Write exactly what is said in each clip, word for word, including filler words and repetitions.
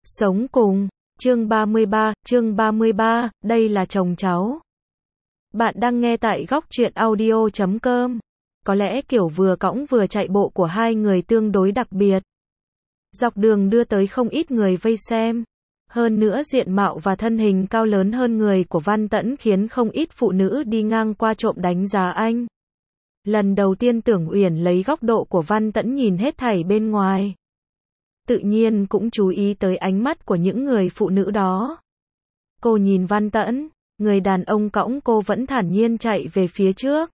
Sống cùng, chương ba mươi ba, chương ba mươi ba, đây là chồng cháu. Bạn đang nghe tại góc truyện audio chấm com. Có lẽ kiểu vừa cõng vừa chạy bộ của hai người tương đối đặc biệt. Dọc đường đưa tới không ít người vây xem. Hơn nữa diện mạo và thân hình cao lớn hơn người của Văn Tẫn khiến không ít phụ nữ đi ngang qua trộm đánh giá anh. Lần đầu tiên Tưởng Uyển lấy góc độ của Văn Tẫn nhìn hết thảy bên ngoài. Tự nhiên cũng chú ý tới ánh mắt của những người phụ nữ đó. Cô nhìn Văn Tẫn, người đàn ông cõng cô vẫn thản nhiên chạy về phía trước.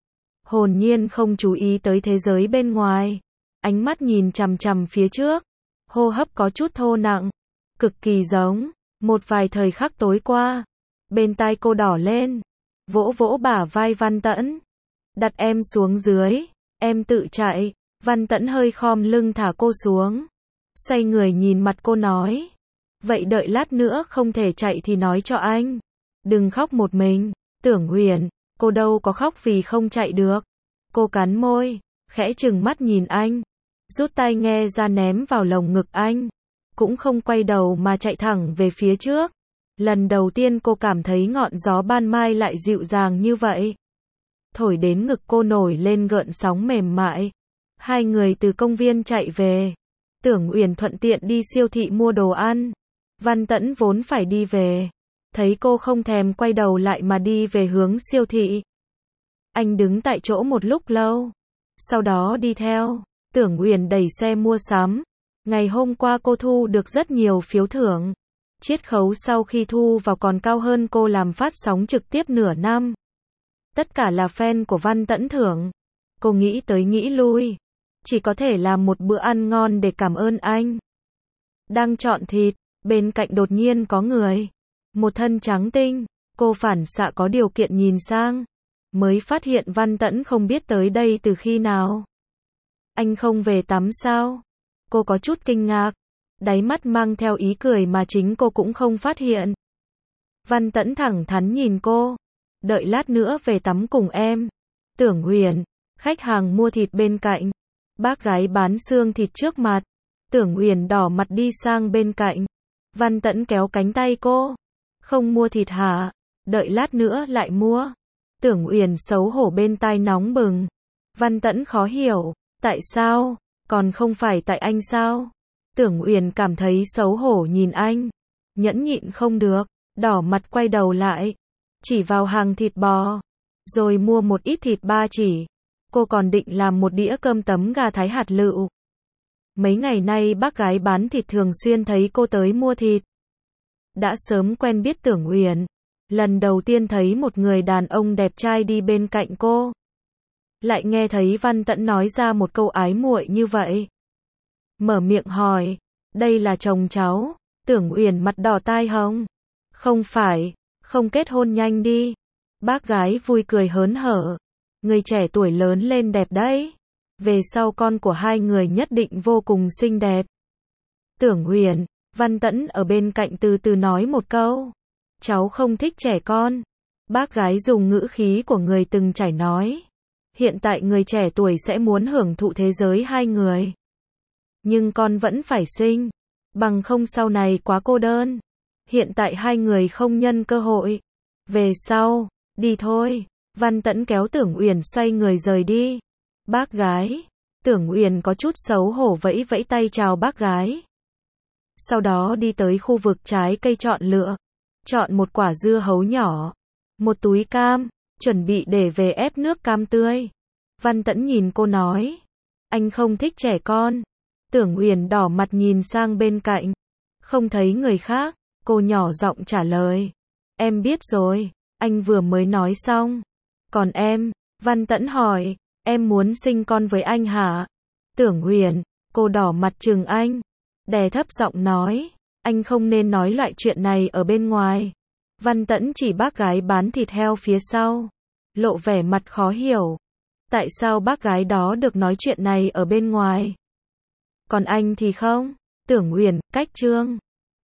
Hồn nhiên không chú ý tới thế giới bên ngoài. Ánh mắt nhìn chằm chằm phía trước. Hô hấp có chút thô nặng. Cực kỳ giống. Một vài thời khắc tối qua. Bên tai cô đỏ lên. Vỗ vỗ bả vai Văn Tẫn. Đặt em xuống dưới. Em tự chạy. Văn Tẫn hơi khom lưng thả cô xuống. Xoay người nhìn mặt cô nói. Vậy đợi lát nữa không thể chạy thì nói cho anh. Đừng khóc một mình. Tưởng Uyển, cô đâu có khóc vì không chạy được. Cô cắn môi, khẽ trừng mắt nhìn anh. Rút tai nghe ra ném vào lồng ngực anh. Cũng không quay đầu mà chạy thẳng về phía trước. Lần đầu tiên cô cảm thấy ngọn gió ban mai lại dịu dàng như vậy. Thổi đến ngực cô nổi lên gợn sóng mềm mại. Hai người từ công viên chạy về. Tưởng Uyển thuận tiện đi siêu thị mua đồ ăn. Văn Tẫn vốn phải đi về. Thấy cô không thèm quay đầu lại mà đi về hướng siêu thị. Anh đứng tại chỗ một lúc lâu. Sau đó đi theo. Tưởng Uyển đẩy xe mua sắm. Ngày hôm qua cô thu được rất nhiều phiếu thưởng. Chiết khấu sau khi thu vào còn cao hơn cô làm phát sóng trực tiếp nửa năm. Tất cả là fan của Văn Tẫn thưởng. Cô nghĩ tới nghĩ lui. Chỉ có thể làm một bữa ăn ngon để cảm ơn anh. Đang chọn thịt, bên cạnh đột nhiên có người. Một thân trắng tinh, cô phản xạ có điều kiện nhìn sang. Mới phát hiện Văn Tẫn không biết tới đây từ khi nào. Anh không về tắm sao? Cô có chút kinh ngạc. Đáy mắt mang theo ý cười mà chính cô cũng không phát hiện. Văn Tẫn thẳng thắn nhìn cô. Đợi lát nữa về tắm cùng em. Tưởng Uyển, khách hàng mua thịt bên cạnh. Bác gái bán xương thịt trước mặt. Tưởng Uyển đỏ mặt đi sang bên cạnh. Văn Tẫn kéo cánh tay cô. Không mua thịt hả? Đợi lát nữa lại mua. Tưởng Uyển xấu hổ bên tai nóng bừng. Văn Tẫn khó hiểu. Tại sao? Còn không phải tại anh sao? Tưởng Uyển cảm thấy xấu hổ nhìn anh. Nhẫn nhịn không được. Đỏ mặt quay đầu lại. Chỉ vào hàng thịt bò. Rồi mua một ít thịt ba chỉ. Cô còn định làm một đĩa cơm tấm gà thái hạt lựu. Mấy ngày nay bác gái bán thịt thường xuyên thấy cô tới mua thịt. Đã sớm quen biết Tưởng Uyển. Lần đầu tiên thấy một người đàn ông đẹp trai đi bên cạnh cô. Lại nghe thấy Văn Tẫn nói ra một câu ái muội như vậy. Mở miệng hỏi. Đây là chồng cháu. Tưởng Uyển mặt đỏ tai hồng. Không phải. Không kết hôn nhanh đi. Bác gái vui cười hớn hở. Người trẻ tuổi lớn lên đẹp đấy. Về sau con của hai người nhất định vô cùng xinh đẹp. Tưởng Uyển, Văn Tẫn ở bên cạnh từ từ nói một câu. Cháu không thích trẻ con. Bác gái dùng ngữ khí của người từng trải nói. Hiện tại người trẻ tuổi sẽ muốn hưởng thụ thế giới hai người. Nhưng con vẫn phải sinh. Bằng không sau này quá cô đơn. Hiện tại hai người không nhân cơ hội. Về sau, đi thôi. Văn Tẫn kéo Tưởng Uyển xoay người rời đi. Bác gái. Tưởng Uyển có chút xấu hổ vẫy vẫy tay chào bác gái. Sau đó đi tới khu vực trái cây chọn lựa. Chọn một quả dưa hấu nhỏ. Một túi cam. Chuẩn bị để về ép nước cam tươi. Văn Tẫn nhìn cô nói. Anh không thích trẻ con. Tưởng Uyển đỏ mặt nhìn sang bên cạnh. Không thấy người khác. Cô nhỏ giọng trả lời. Em biết rồi. Anh vừa mới nói xong. Còn em? Văn Tẫn hỏi. Em muốn sinh con với anh hả? Tưởng Uyển, cô đỏ mặt trừng anh. Đè thấp giọng nói. Anh không nên nói loại chuyện này ở bên ngoài. Văn Tẫn chỉ bác gái bán thịt heo phía sau. Lộ vẻ mặt khó hiểu. Tại sao bác gái đó được nói chuyện này ở bên ngoài? Còn anh thì không? Tưởng Uyển, cách chương.